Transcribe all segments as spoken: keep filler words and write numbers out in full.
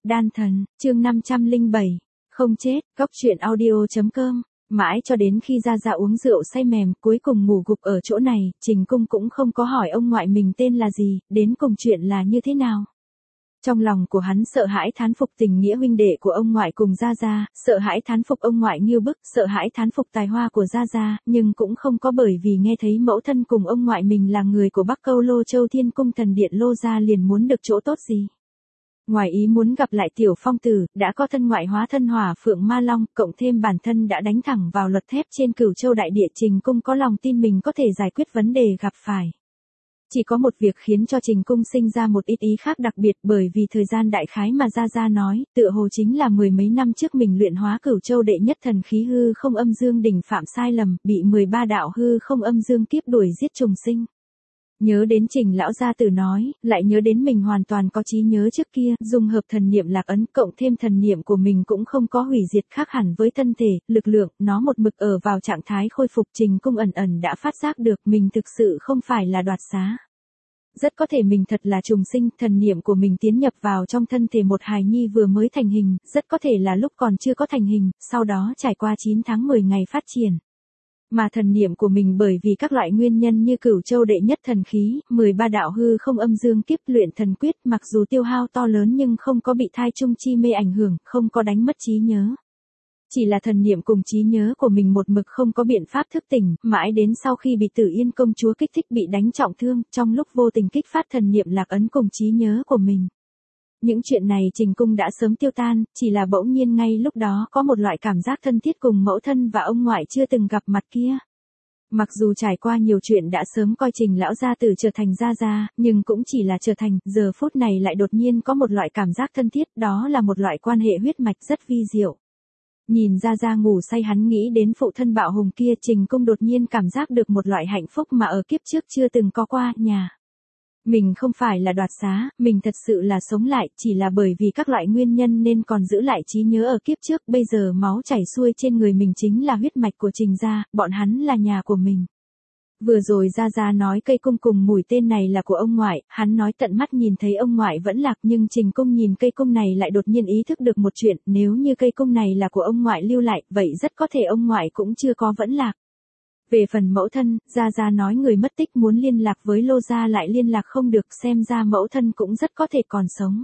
Đan thần, chương năm trăm lẻ bảy, không chết, góc truyện audio.com, mãi cho đến khi Gia Gia uống rượu say mềm, cuối cùng ngủ gục ở chỗ này, Trình Cung cũng không có hỏi ông ngoại mình tên là gì, đến cùng chuyện là như thế nào. Trong lòng của hắn sợ hãi thán phục tình nghĩa huynh đệ của ông ngoại cùng Gia Gia, sợ hãi thán phục ông ngoại nghiêu bức, sợ hãi thán phục tài hoa của Gia Gia, nhưng cũng không có bởi vì nghe thấy mẫu thân cùng ông ngoại mình là người của Bắc Câu Lô Châu Thiên Cung Thần Điện Lô Gia liền muốn được chỗ tốt gì. Ngoài ý muốn gặp lại tiểu phong tử, đã có thân ngoại hóa thân hỏa phượng ma long, cộng thêm bản thân đã đánh thẳng vào luật thép trên Cửu Châu đại địa, Trình Cung có lòng tin mình có thể giải quyết vấn đề gặp phải. Chỉ có một việc khiến cho Trình Cung sinh ra một ít ý khác đặc biệt, bởi vì thời gian đại khái mà Gia Gia nói, tựa hồ chính là mười mấy năm trước mình luyện hóa Cửu Châu đệ nhất thần khí hư không âm dương đỉnh phạm sai lầm, bị mười ba đạo hư không âm dương kiếp đuổi giết trùng sinh. Nhớ đến Trình lão gia tử nói, lại nhớ đến mình hoàn toàn có trí nhớ trước kia, dung hợp thần niệm lạc ấn cộng thêm thần niệm của mình cũng không có hủy diệt, khác hẳn với thân thể, lực lượng, nó một mực ở vào trạng thái khôi phục. Trình Cung ẩn ẩn đã phát giác được mình thực sự không phải là đoạt xá. Rất có thể mình thật là trùng sinh, thần niệm của mình tiến nhập vào trong thân thể một hài nhi vừa mới thành hình, rất có thể là lúc còn chưa có thành hình, sau đó trải qua chín tháng mười ngày phát triển. Mà thần niệm của mình bởi vì các loại nguyên nhân như Cửu Châu đệ nhất thần khí, mười ba đạo hư không âm dương kiếp luyện thần quyết, mặc dù tiêu hao to lớn nhưng không có bị thai trung chi mê ảnh hưởng, không có đánh mất trí nhớ. Chỉ là thần niệm cùng trí nhớ của mình một mực không có biện pháp thức tỉnh, mãi đến sau khi bị Tử Yên công chúa kích thích bị đánh trọng thương, trong lúc vô tình kích phát thần niệm lạc ấn cùng trí nhớ của mình. Những chuyện này Trình Cung đã sớm tiêu tan, chỉ là bỗng nhiên ngay lúc đó có một loại cảm giác thân thiết cùng mẫu thân và ông ngoại chưa từng gặp mặt kia. Mặc dù trải qua nhiều chuyện đã sớm coi Trình lão gia tử trở thành Gia Gia, nhưng cũng chỉ là trở thành, giờ phút này lại đột nhiên có một loại cảm giác thân thiết, đó là một loại quan hệ huyết mạch rất vi diệu. Nhìn Gia Gia ngủ say, hắn nghĩ đến phụ thân bạo hùng kia, Trình Cung đột nhiên cảm giác được một loại hạnh phúc mà ở kiếp trước chưa từng có qua, nhà. Mình không phải là đoạt xá, mình thật sự là sống lại, chỉ là bởi vì các loại nguyên nhân nên còn giữ lại trí nhớ ở kiếp trước, bây giờ máu chảy xuôi trên người mình chính là huyết mạch của Trình gia, bọn hắn là nhà của mình. Vừa rồi Gia Gia nói cây cung cùng mũi tên này là của ông ngoại, hắn nói tận mắt nhìn thấy ông ngoại vẫn lạc, nhưng Trình Cung nhìn cây cung này lại đột nhiên ý thức được một chuyện, nếu như cây cung này là của ông ngoại lưu lại, vậy rất có thể ông ngoại cũng chưa có vẫn lạc. Về phần mẫu thân, Gia Gia nói người mất tích muốn liên lạc với Lô Gia lại liên lạc không được, xem ra mẫu thân cũng rất có thể còn sống.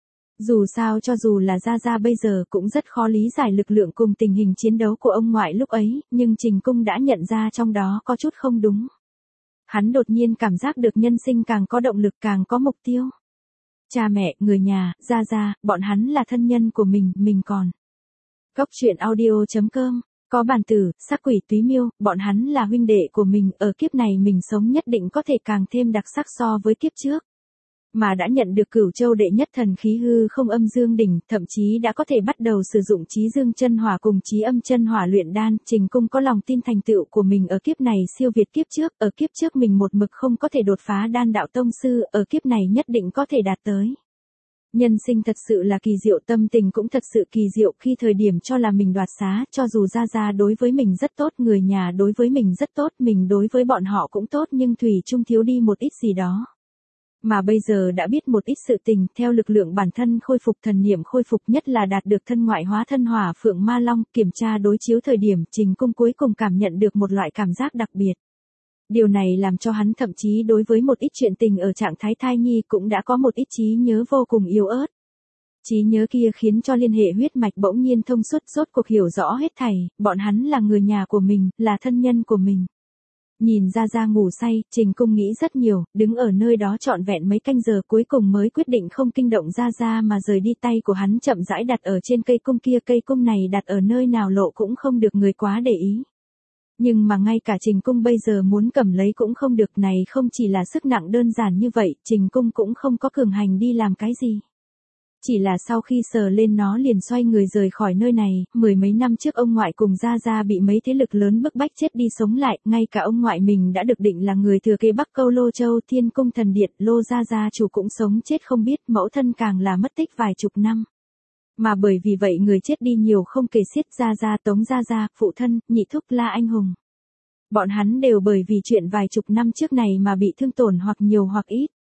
Dù sao cho dù là Gia Gia bây giờ cũng rất khó lý giải lực lượng cùng tình hình chiến đấu của ông ngoại lúc ấy, nhưng Trình Cung đã nhận ra trong đó có chút không đúng. Hắn đột nhiên cảm giác được nhân sinh càng có động lực càng có mục tiêu. Cha mẹ, người nhà, Gia Gia, bọn hắn là thân nhân của mình, mình còn. Góc truyện audio.com, có bản tử, sắc quỷ túy miêu, bọn hắn là huynh đệ của mình, ở kiếp này mình sống nhất định có thể càng thêm đặc sắc so với kiếp trước. Mà đã nhận được Cửu Châu đệ nhất thần khí hư không âm dương đỉnh, thậm chí đã có thể bắt đầu sử dụng trí dương chân hỏa cùng trí âm chân hỏa luyện đan, Trình Cung có lòng tin thành tựu của mình ở kiếp này siêu việt kiếp trước, ở kiếp trước mình một mực không có thể đột phá đan đạo tông sư, ở kiếp này nhất định có thể đạt tới. Nhân sinh thật sự là kỳ diệu, tâm tình cũng thật sự kỳ diệu, khi thời điểm cho là mình đoạt xá, cho dù Gia Gia đối với mình rất tốt, người nhà đối với mình rất tốt, mình đối với bọn họ cũng tốt, nhưng thủy chung thiếu đi một ít gì đó. Mà bây giờ đã biết một ít sự tình, theo lực lượng bản thân khôi phục, thần niệm khôi phục, nhất là đạt được thân ngoại hóa thân hỏa phượng ma long, kiểm tra đối chiếu thời điểm, Trình Cung cuối cùng cảm nhận được một loại cảm giác đặc biệt. Điều này làm cho hắn thậm chí đối với một ít chuyện tình ở trạng thái thai nhi cũng đã có một ít trí nhớ vô cùng yếu ớt. Trí nhớ kia khiến cho liên hệ huyết mạch bỗng nhiên thông suốt, rốt cuộc hiểu rõ hết thảy, bọn hắn là người nhà của mình, là thân nhân của mình. Nhìn Gia Gia ngủ say, Trình Cung nghĩ rất nhiều, đứng ở nơi đó trọn vẹn mấy canh giờ cuối cùng mới quyết định không kinh động Gia Gia mà rời đi, tay của hắn chậm rãi đặt ở trên cây cung kia, cây cung này đặt ở nơi nào lộ cũng không được người quá để ý. Nhưng mà ngay cả Trình Cung bây giờ muốn cầm lấy cũng không được, này không chỉ là sức nặng đơn giản như vậy, Trình Cung cũng không có cường hành đi làm cái gì. Chỉ là sau khi sờ lên nó liền xoay người rời khỏi nơi này, mười mấy năm trước ông ngoại cùng Gia Gia bị mấy thế lực lớn bức bách chết đi sống lại, ngay cả ông ngoại mình đã được định là người thừa kế Bắc Câu Lô Châu Thiên Cung Thần Điện, Lô Gia Gia chủ cũng sống chết không biết, mẫu thân càng là mất tích vài chục năm. Mà bởi vì vậy người chết đi nhiều không kể xiết, Gia Gia, Tống Gia Gia, phụ thân, nhị thúc La Anh Hùng. Bọn hắn đều bởi vì chuyện vài chục năm trước này mà bị thương tổn hoặc nhiều hoặc ít.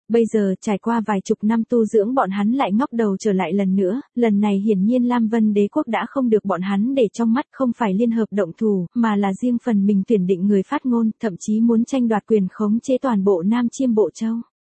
Bây giờ trải qua vài chục năm tu dưỡng bọn hắn lại ngóc đầu trở lại lần nữa, lần này hiển nhiên Lam Vân Đế quốc đã không được bọn hắn để trong mắt, không phải liên hợp động thủ, mà là riêng phần mình tuyển định người phát ngôn, thậm chí muốn tranh đoạt quyền khống chế toàn bộ Nam Chiêm Bộ Châu.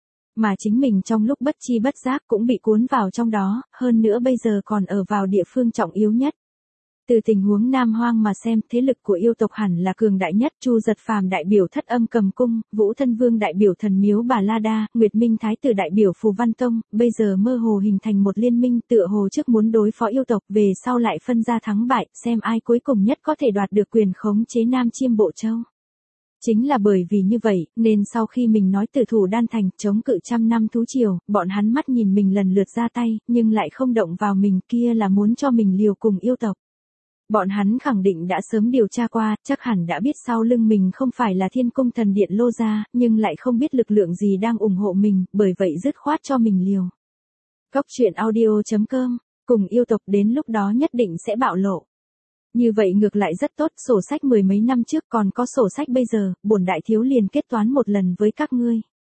Mà chính mình trong lúc bất chi bất giác cũng bị cuốn vào trong đó, hơn nữa bây giờ còn ở vào địa phương trọng yếu nhất. Từ tình huống Nam Hoang mà xem, thế lực của yêu tộc hẳn là cường đại nhất, Chu Giật Phàm đại biểu Thất Âm Cầm Cung, Vũ Thân Vương đại biểu Thần Miếu Bà La Đa, Nguyệt Minh Thái tử đại biểu Phù Văn Tông, bây giờ mơ hồ hình thành một liên minh, tựa hồ trước muốn đối phó yêu tộc, về sau lại phân ra thắng bại, xem ai cuối cùng nhất có thể đoạt được quyền khống chế Nam Chiêm Bộ Châu. Chính là bởi vì như vậy, nên sau khi mình nói tử thủ đan thành, chống cự trăm năm thú triều, bọn hắn mắt nhìn mình lần lượt ra tay, nhưng lại không động vào mình, kia là muốn cho mình liều cùng yêu tộc. Bọn hắn khẳng định đã sớm điều tra qua, chắc hẳn đã biết sau lưng mình không phải là Thiên Cung Thần Điện Lô gia, nhưng lại không biết lực lượng gì đang ủng hộ mình, bởi vậy dứt khoát cho mình liều. Cốc truyện audio chấm com, cùng yêu tộc đến lúc đó nhất định sẽ bạo lộ. Như vậy ngược lại rất tốt, sổ sách mười mấy năm trước còn có sổ sách bây giờ, bổn đại thiếu liền kết toán một lần với các ngươi.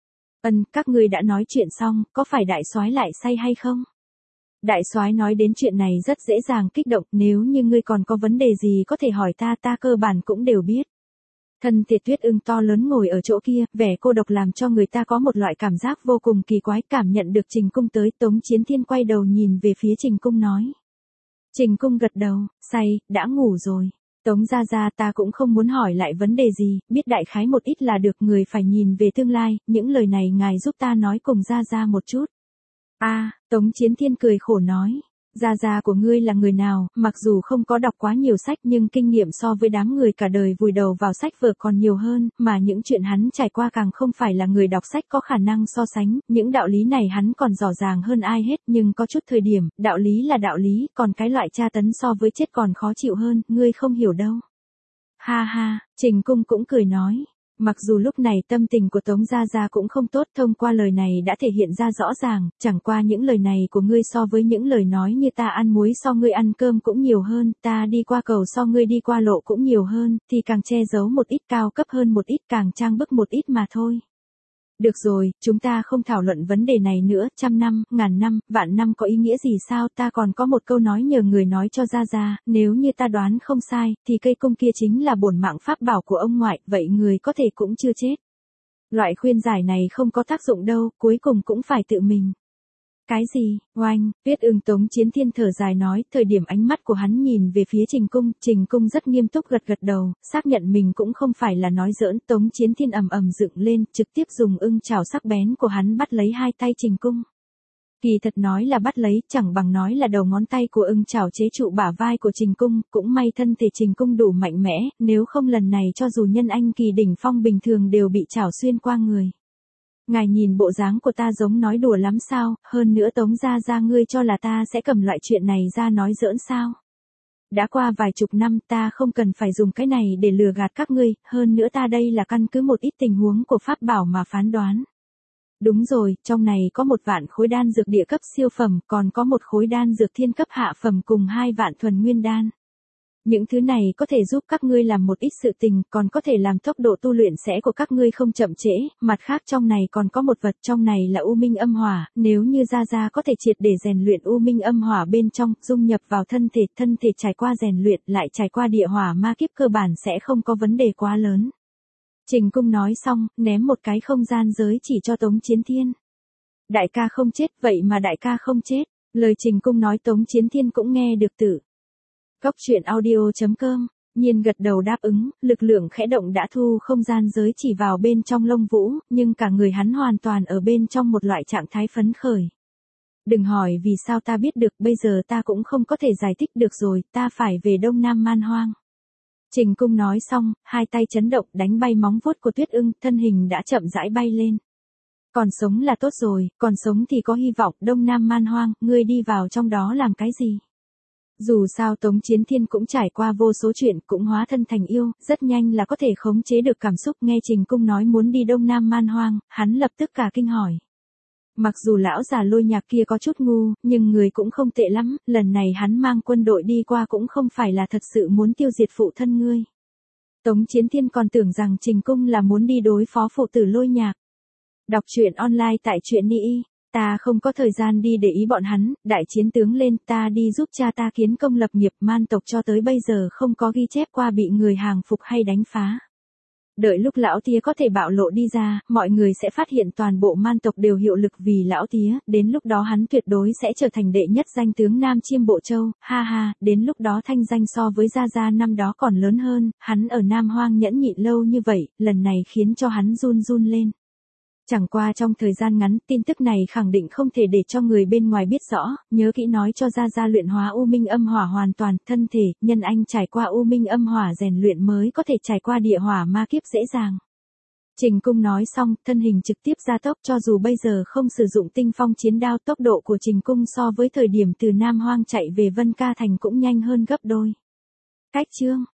Ân, các ngươi đã nói chuyện xong, có phải đại soái lại say hay không? Đại soái nói đến chuyện này rất dễ dàng kích động, nếu như ngươi còn có vấn đề gì có thể hỏi ta, ta cơ bản cũng đều biết. Thân thể Tuyết Ưng to lớn ngồi ở chỗ kia, vẻ cô độc làm cho người ta có một loại cảm giác vô cùng kỳ quái, cảm nhận được Trình Cung tới, Tống Chiến Thiên quay đầu nhìn về phía Trình Cung nói. Trình Cung gật đầu, say, đã ngủ rồi. Tống gia gia, ta cũng không muốn hỏi lại vấn đề gì, biết đại khái một ít là được, người phải nhìn về tương lai, những lời này ngài giúp ta nói cùng gia gia một chút. A, à, Tống Chiến Thiên cười khổ nói, gia gia của ngươi là người nào, mặc dù không có đọc quá nhiều sách nhưng kinh nghiệm so với đám người cả đời vùi đầu vào sách vở còn nhiều hơn, mà những chuyện hắn trải qua càng không phải là người đọc sách có khả năng so sánh, những đạo lý này hắn còn rõ ràng hơn ai hết, nhưng có chút thời điểm, đạo lý là đạo lý, còn cái loại tra tấn so với chết còn khó chịu hơn, ngươi không hiểu đâu. Ha ha, Trình Cung cũng cười nói. Mặc dù lúc này tâm tình của Tống Gia Gia cũng không tốt, thông qua lời này đã thể hiện ra rõ ràng, chẳng qua những lời này của ngươi so với những lời nói như ta ăn muối so ngươi ăn cơm cũng nhiều hơn, ta đi qua cầu so ngươi đi qua lộ cũng nhiều hơn, thì càng che giấu một ít, cao cấp hơn một ít, càng trang bức một ít mà thôi. Được rồi, chúng ta không thảo luận vấn đề này nữa, trăm năm, ngàn năm, vạn năm có ý nghĩa gì sao, ta còn có một câu nói nhờ người nói cho Gia Gia, nếu như ta đoán không sai, thì cây cung kia chính là bổn mạng pháp bảo của ông ngoại, vậy người có thể cũng chưa chết. Loại khuyên giải này không có tác dụng đâu, cuối cùng cũng phải tự mình. Cái gì, oanh, Tuyết Ưng. Tống Chiến Thiên thở dài nói, thời điểm ánh mắt của hắn nhìn về phía Trình Cung, Trình Cung rất nghiêm túc gật gật đầu, xác nhận mình cũng không phải là nói giỡn, Tống Chiến Thiên ầm ầm dựng lên, trực tiếp dùng ưng chảo sắc bén của hắn bắt lấy hai tay Trình Cung. Kỳ thật nói là bắt lấy, chẳng bằng nói là đầu ngón tay của ưng chảo chế trụ bả vai của Trình Cung, cũng may thân thể Trình Cung đủ mạnh mẽ, nếu không lần này cho dù nhân anh kỳ đỉnh phong bình thường đều bị chảo xuyên qua người. Ngài nhìn bộ dáng của ta giống nói đùa lắm sao, hơn nữa Tống Gia Gia ngươi cho là ta sẽ cầm loại chuyện này ra nói giỡn sao. Đã qua vài chục năm ta không cần phải dùng cái này để lừa gạt các ngươi, hơn nữa ta đây là căn cứ một ít tình huống của pháp bảo mà phán đoán. Đúng rồi, trong này có một vạn khối đan dược địa cấp siêu phẩm, còn có một khối đan dược thiên cấp hạ phẩm cùng hai vạn thuần nguyên đan. Những thứ này có thể giúp các ngươi làm một ít sự tình, còn có thể làm tốc độ tu luyện sẽ của các ngươi không chậm trễ, mặt khác trong này còn có một vật, trong này là U Minh Âm Hỏa, nếu như Gia Gia có thể triệt để rèn luyện U Minh Âm Hỏa bên trong, dung nhập vào thân thể, thân thể trải qua rèn luyện, lại trải qua địa hỏa ma kiếp cơ bản sẽ không có vấn đề quá lớn. Trình Cung nói xong, ném một cái không gian giới chỉ cho Tống Chiến Thiên. Đại ca không chết, vậy mà đại ca không chết, lời Trình Cung nói Tống Chiến Thiên cũng nghe được tử. Cốc truyện audio chấm com, Nhiên gật đầu đáp ứng, lực lượng khẽ động đã thu không gian giới chỉ vào bên trong lông vũ, nhưng cả người hắn hoàn toàn ở bên trong một loại trạng thái phấn khởi. Đừng hỏi vì sao ta biết được, bây giờ ta cũng không có thể giải thích được rồi, ta phải về Đông Nam Man Hoang. Trình Cung nói xong, hai tay chấn động đánh bay móng vuốt của Tuyết Ưng, thân hình đã chậm rãi bay lên. Còn sống là tốt rồi, còn sống thì có hy vọng, Đông Nam Man Hoang, ngươi đi vào trong đó làm cái gì? Dù sao Tống Chiến Thiên cũng trải qua vô số chuyện, cũng hóa thân thành yêu, rất nhanh là có thể khống chế được cảm xúc, nghe Trình Cung nói muốn đi Đông Nam Man Hoang, hắn lập tức cả kinh hỏi. Mặc dù lão già Lôi Nhạc kia có chút ngu, nhưng người cũng không tệ lắm, lần này hắn mang quân đội đi qua cũng không phải là thật sự muốn tiêu diệt phụ thân ngươi. Tống Chiến Thiên còn tưởng rằng Trình Cung là muốn đi đối phó phụ tử Lôi Nhạc. Đọc truyện online tại truyện ni. Ta không có thời gian đi để ý bọn hắn, đại chiến tướng lên, ta đi giúp cha ta kiến công lập nghiệp, man tộc cho tới bây giờ không có ghi chép qua bị người hàng phục hay đánh phá. Đợi lúc lão tía có thể bạo lộ đi ra, mọi người sẽ phát hiện toàn bộ man tộc đều hiệu lực vì lão tía, đến lúc đó hắn tuyệt đối sẽ trở thành đệ nhất danh tướng Nam Chiêm Bộ Châu, ha ha, đến lúc đó thanh danh so với Gia Gia năm đó còn lớn hơn, hắn ở Nam Hoang nhẫn nhịn lâu như vậy, lần này khiến cho hắn run run lên. Chẳng qua trong thời gian ngắn, tin tức này khẳng định không thể để cho người bên ngoài biết rõ, nhớ kỹ nói cho Gia Gia luyện hóa U Minh Âm Hỏa hoàn toàn, thân thể, nhân anh trải qua U Minh Âm Hỏa rèn luyện mới có thể trải qua địa hỏa ma kiếp dễ dàng. Trình Cung nói xong, thân hình trực tiếp gia tốc, cho dù bây giờ không sử dụng tinh phong chiến đao, tốc độ của Trình Cung so với thời điểm từ Nam Hoang chạy về Vân Ca Thành cũng nhanh hơn gấp đôi. Cách chương